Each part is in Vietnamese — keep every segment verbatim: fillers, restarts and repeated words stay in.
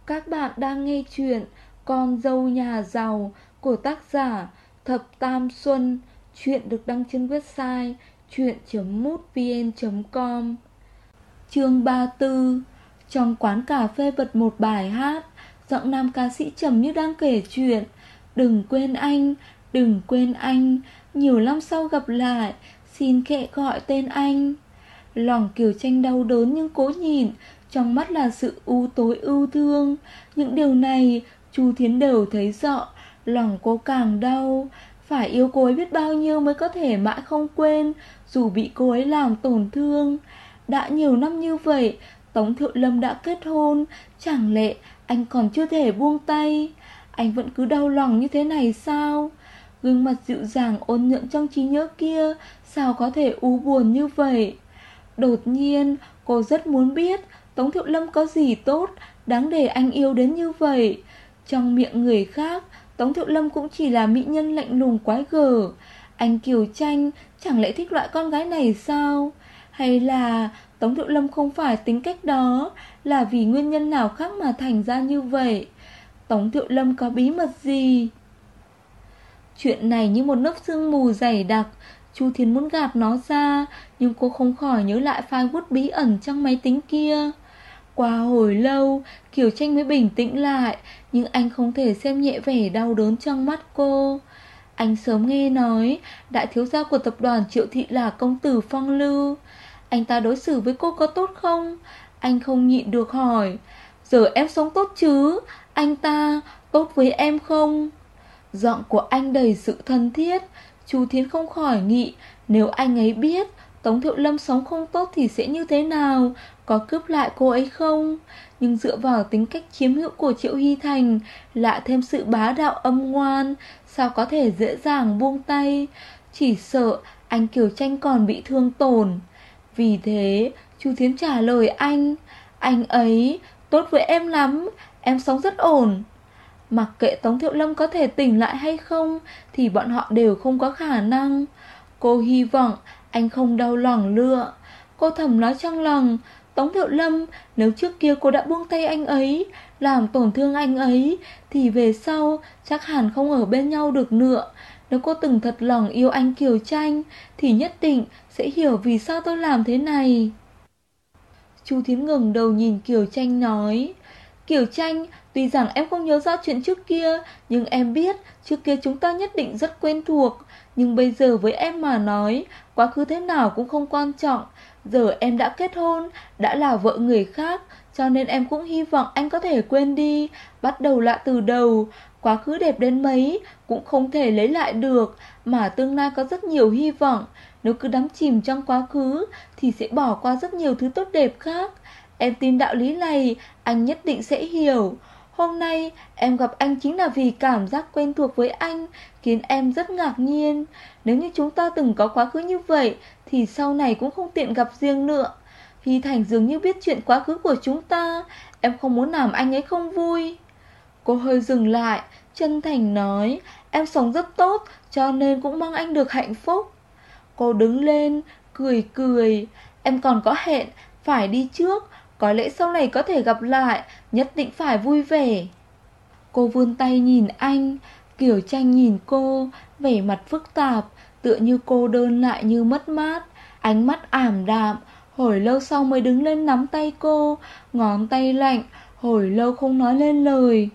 Các bạn đang nghe chuyện Con dâu nhà giàu của tác giả Thập Tam Xuân. Chuyện được đăng trên website chuyện.mútvn chấm com. Chương ba mươi tư. Trong quán cà phê bật một bài hát, giọng nam ca sĩ trầm như đang kể chuyện. Đừng quên anh, đừng quên anh, nhiều năm sau gặp lại, xin kệ gọi tên anh. Lòng Kiều Tranh đau đớn nhưng cố nhịn, trong mắt là sự u tối ưu thương. Những điều này Chu Thiến đều thấy rõ. Lòng cô càng đau. Phải yêu cô ấy biết bao nhiêu mới có thể mãi không quên, dù bị cô ấy làm tổn thương. Đã nhiều năm như vậy, Tống Thiệu Lâm đã kết hôn, chẳng lẽ anh còn chưa thể buông tay? Anh vẫn cứ đau lòng như thế này sao? Gương mặt dịu dàng ôn nhuận trong trí nhớ kia sao có thể u buồn như vậy? Đột nhiên cô rất muốn biết Tống Thiệu Lâm có gì tốt đáng để anh yêu đến như vậy. Trong miệng người khác, Tống Thiệu Lâm cũng chỉ là mỹ nhân lạnh lùng quái gở. Anh Kiều Tranh chẳng lẽ thích loại con gái này sao? Hay là Tống Thiệu Lâm không phải tính cách đó, là vì nguyên nhân nào khác mà thành ra như vậy? Tống Thiệu Lâm có bí mật gì? Chuyện này như một lớp sương mù dày đặc. Chu Thiến muốn gạt nó ra, nhưng cô không khỏi nhớ lại file Word bí ẩn trong máy tính kia. Qua hồi lâu, Kiều Tranh mới bình tĩnh lại, nhưng anh không thể xem nhẹ vẻ đau đớn trong mắt cô. Anh sớm nghe nói đại thiếu gia của tập đoàn Triệu Thị là công tử phong lưu. Anh ta đối xử với cô có tốt không? Anh không nhịn được hỏi. Giờ em sống tốt chứ? Anh ta tốt với em không? Giọng của anh đầy sự thân thiết. Chu Thiến không khỏi nghĩ, nếu anh ấy biết Tống Thiệu Lâm sống không tốt thì sẽ như thế nào, có cướp lại cô ấy không? Nhưng dựa vào tính cách chiếm hữu của Triệu Hy Thành, lại thêm sự bá đạo âm ngoan, sao có thể dễ dàng buông tay? Chỉ sợ anh Kiều Tranh còn bị thương tổn. Vì thế Chu Thiến trả lời anh, anh ấy tốt với em lắm, em sống rất ổn. Mặc kệ Tống Thiệu Lâm có thể tỉnh lại hay không thì bọn họ đều không có khả năng. Cô hy vọng anh không đau lòng lựa. Cô thầm nói trong lòng, Tống Thiệu Lâm, nếu trước kia cô đã buông tay anh ấy, làm tổn thương anh ấy, thì về sau chắc hẳn không ở bên nhau được nữa. Nếu cô từng thật lòng yêu anh Kiều Tranh thì nhất định sẽ hiểu vì sao tôi làm thế này. Chu Thiến ngẩng đầu nhìn Kiều Tranh nói, Kiều Tranh, tuy rằng em không nhớ rõ chuyện trước kia, nhưng em biết trước kia chúng ta nhất định rất quen thuộc. Nhưng bây giờ với em mà nói, quá khứ thế nào cũng không quan trọng. Giờ em đã kết hôn, đã là vợ người khác, cho nên em cũng hy vọng anh có thể quên đi, bắt đầu lại từ đầu. Quá khứ đẹp đến mấy cũng không thể lấy lại được, mà tương lai có rất nhiều hy vọng. Nếu cứ đắm chìm trong quá khứ thì sẽ bỏ qua rất nhiều thứ tốt đẹp khác. Em tin đạo lý này anh nhất định sẽ hiểu. Hôm nay em gặp anh chính là vì cảm giác quen thuộc với anh khiến em rất ngạc nhiên. Nếu như chúng ta từng có quá khứ như vậy thì sau này cũng không tiện gặp riêng nữa. Hy Thành dường như biết chuyện quá khứ của chúng ta. Em không muốn làm anh ấy không vui. Cô hơi dừng lại, chân thành nói, em sống rất tốt, cho nên cũng mong anh được hạnh phúc. Cô đứng lên, cười cười, em còn có hẹn, phải đi trước. Có lẽ sau này có thể gặp lại, nhất định phải vui vẻ. Cô vươn tay nhìn anh. Kiều Tranh nhìn cô, vẻ mặt phức tạp, tựa như cô đơn lại như mất mát. Ánh mắt ảm đạm. Hồi lâu sau mới đứng lên nắm tay cô, ngón tay lạnh, hồi lâu không nói lên lời.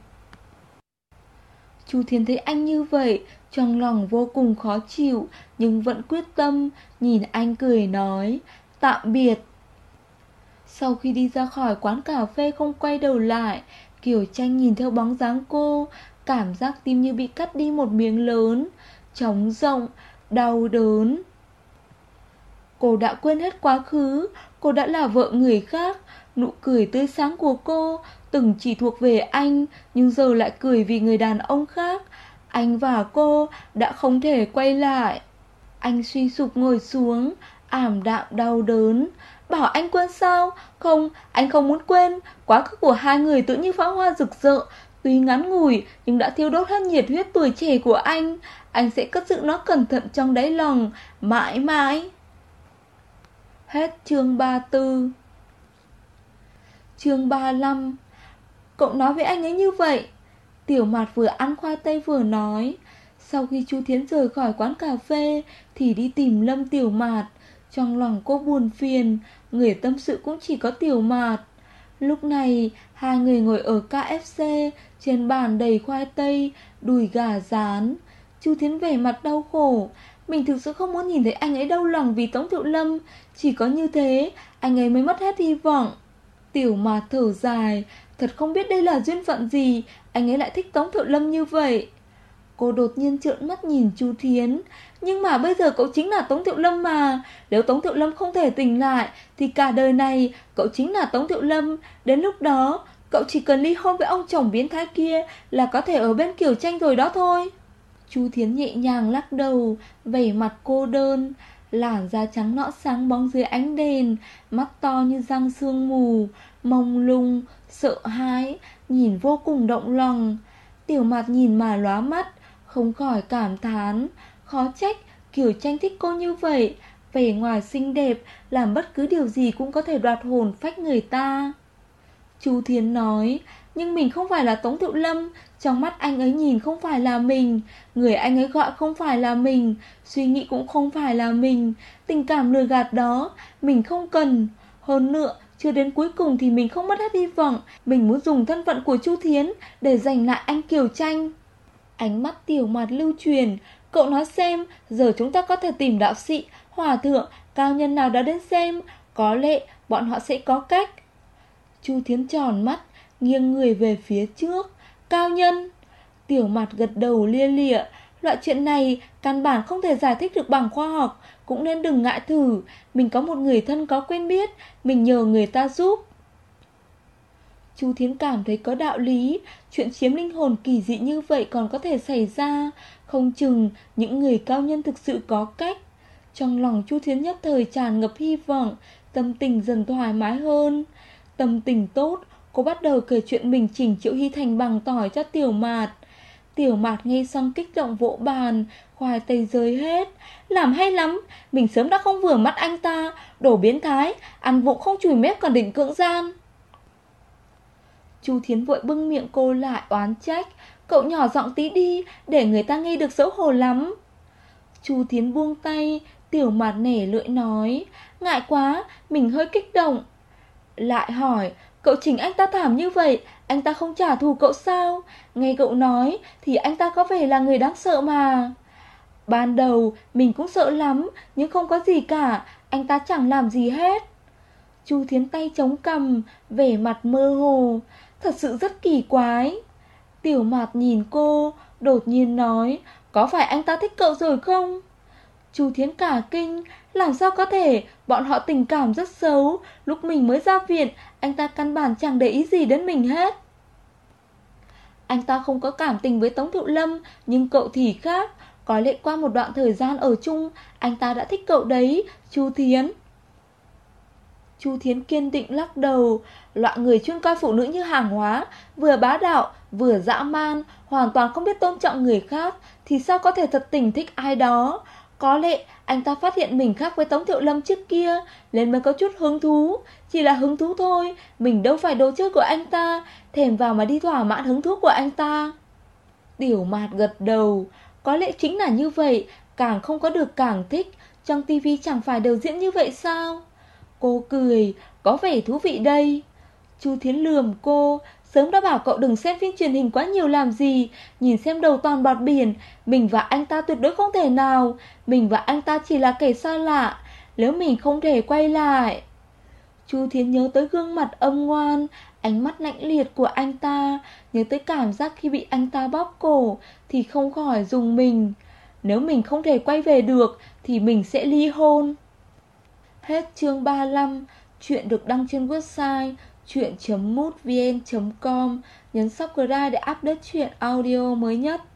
Chu Thiến thấy anh như vậy, trong lòng vô cùng khó chịu, nhưng vẫn quyết tâm, nhìn anh cười nói, tạm biệt. Sau khi đi ra khỏi quán cà phê không quay đầu lại, Kiều Tranh nhìn theo bóng dáng cô, cảm giác tim như bị cắt đi một miếng lớn, trống rỗng, đau đớn. Cô đã quên hết quá khứ, cô đã là vợ người khác. Nụ cười tươi sáng của cô từng chỉ thuộc về anh, nhưng giờ lại cười vì người đàn ông khác. Anh và cô đã không thể quay lại. Anh suy sụp ngồi xuống, ảm đạm đau đớn. Bảo anh quên sao? Không, anh không muốn quên. Quá khứ của hai người tự như pháo hoa rực rỡ, tuy ngắn ngủi nhưng đã thiêu đốt hết nhiệt huyết tuổi trẻ của anh. Anh sẽ cất giữ nó cẩn thận trong đáy lòng, mãi mãi. Hết chương ba mươi tư. Chương ba mươi lăm. cậu nói với anh ấy như vậy? Tiểu Mạt vừa ăn khoai tây vừa nói. Sau khi Chu Thiến rời khỏi quán cà phê thì đi tìm Lâm Tiểu Mạt. Trong lòng cô buồn phiền, người tâm sự cũng chỉ có Tiểu Mạt. Lúc này hai người ngồi ở ca ép xê, trên bàn đầy khoai tây, đùi gà rán. Chu Thiến vẻ mặt đau khổ. Mình thực sự không muốn nhìn thấy anh ấy đau lòng vì Tống Thiệu Lâm. Chỉ có như thế anh ấy mới mất hết hy vọng. Tiểu Mạt thở dài. Thật không biết đây là duyên phận gì, anh ấy lại thích Tống Thiệu Lâm như vậy. Cô đột nhiên trợn mắt nhìn Chu Thiến. Nhưng mà bây giờ cậu chính là Tống Thiệu Lâm mà. Nếu Tống Thiệu Lâm không thể tỉnh lại thì cả đời này cậu chính là Tống Thiệu Lâm. Đến lúc đó cậu chỉ cần ly hôn với ông chồng biến thái kia là có thể ở bên Kiều Tranh rồi đó thôi. Chu Thiến nhẹ nhàng lắc đầu, vẻ mặt cô đơn. Làn da trắng nõn sáng bóng dưới ánh đèn, mắt to như răng sương mù, mông lung, sợ hãi, nhìn vô cùng động lòng. Tiểu Mạt nhìn mà lóa mắt, không khỏi cảm thán. Khó trách Kiều Tranh thích cô như vậy. Vẻ ngoài xinh đẹp, làm bất cứ điều gì cũng có thể đoạt hồn phách người ta. Chu Thiến nói, nhưng mình không phải là Tống Thiệu Lâm. Trong mắt anh ấy nhìn không phải là mình, người anh ấy gọi không phải là mình, suy nghĩ cũng không phải là mình. Tình cảm lừa gạt đó mình không cần. Hơn nữa, chưa đến cuối cùng thì mình không mất hết hy vọng. Mình muốn dùng thân phận của Chu Thiến để giành lại anh Kiều Tranh. Ánh mắt Tiểu Mạt lưu truyền. Cậu nói xem, giờ chúng ta có thể tìm đạo sĩ, hòa thượng, cao nhân nào đó đến xem. Có lẽ bọn họ sẽ có cách. Chu Thiến tròn mắt, nghiêng người về phía trước. Cao nhân? Tiểu Mạt gật đầu lia lịa. Loại chuyện này căn bản không thể giải thích được bằng khoa học. Cũng nên đừng ngại thử. Mình có một người thân có quen biết, mình nhờ người ta giúp. Chu Thiến cảm thấy có đạo lý. Chuyện chiếm linh hồn kỳ dị như vậy còn có thể xảy ra. Không chừng những người cao nhân thực sự có cách. Trong lòng Chu Thiến nhất thời tràn ngập hy vọng, tâm tình dần thoải mái hơn. Tâm tình tốt, cô bắt đầu kể chuyện mình chỉnh Triệu Hy thành bằng tỏi cho Tiểu Mạt. Tiểu Mạt nghe xong kích động vỗ bàn, khoai tây rơi hết. Làm hay lắm, mình sớm đã không vừa mắt anh ta. Đồ biến thái, ăn vụng không chùi mép còn định cưỡng gian. Chu Thiến vội bưng miệng cô lại oán trách. Cậu nhỏ giọng tí đi, để người ta nghe được xấu hổ lắm. Chu Thiến buông tay. Tiểu Mạt nể lưỡi nói, ngại quá, mình hơi kích động. Lại hỏi, cậu chỉnh anh ta thảm như vậy, anh ta không trả thù cậu sao? Nghe cậu nói thì anh ta có vẻ là người đáng sợ mà. Ban đầu mình cũng sợ lắm, nhưng không có gì cả, anh ta chẳng làm gì hết. Chu Thiến tay chống cằm, vẻ mặt mơ hồ. Thật sự rất kỳ quái. Tiểu Mạt nhìn cô, đột nhiên nói, có phải anh ta thích cậu rồi không? Chu Thiến cả kinh, làm sao có thể, bọn họ tình cảm rất xấu. Lúc mình mới ra viện, anh ta căn bản chẳng để ý gì đến mình hết. Anh ta không có cảm tình với Tống Thiệu Lâm, nhưng cậu thì khác. Có lẽ qua một đoạn thời gian ở chung, anh ta đã thích cậu đấy, Chu Thiến. Chu Thiến kiên định lắc đầu. Loại người chuyên coi phụ nữ như hàng hóa, vừa bá đạo, vừa dã man, hoàn toàn không biết tôn trọng người khác, thì sao có thể thật tình thích ai đó. Có lẽ anh ta phát hiện mình khác với Tống Thiệu Lâm trước kia, nên mới có chút hứng thú. Chỉ là hứng thú thôi, mình đâu phải đồ chơi của anh ta, thèm vào mà đi thỏa mãn hứng thú của anh ta. Tiểu Mạt gật đầu. Có lẽ chính là như vậy, càng không có được càng thích. Trong tivi chẳng phải đều diễn như vậy sao? Cô cười, có vẻ thú vị đây. Chu Thiến lườm cô, sớm đã bảo cậu đừng xem phim truyền hình quá nhiều làm gì. Nhìn xem đầu toàn bọt biển. Mình và anh ta tuyệt đối không thể nào. Mình và anh ta chỉ là kẻ xa lạ. Nếu mình không thể quay lại. Chu Thiến nhớ tới gương mặt âm ngoan, ánh mắt lạnh liệt của anh ta, nhớ tới cảm giác khi bị anh ta bóp cổ, thì không khỏi rùng mình. Nếu mình không thể quay về được thì mình sẽ ly hôn. Hết chương ba mươi lăm. Chuyện được đăng trên website chuyện chấm mútvn chấm com. Nhấn subscribe để update chuyện audio mới nhất.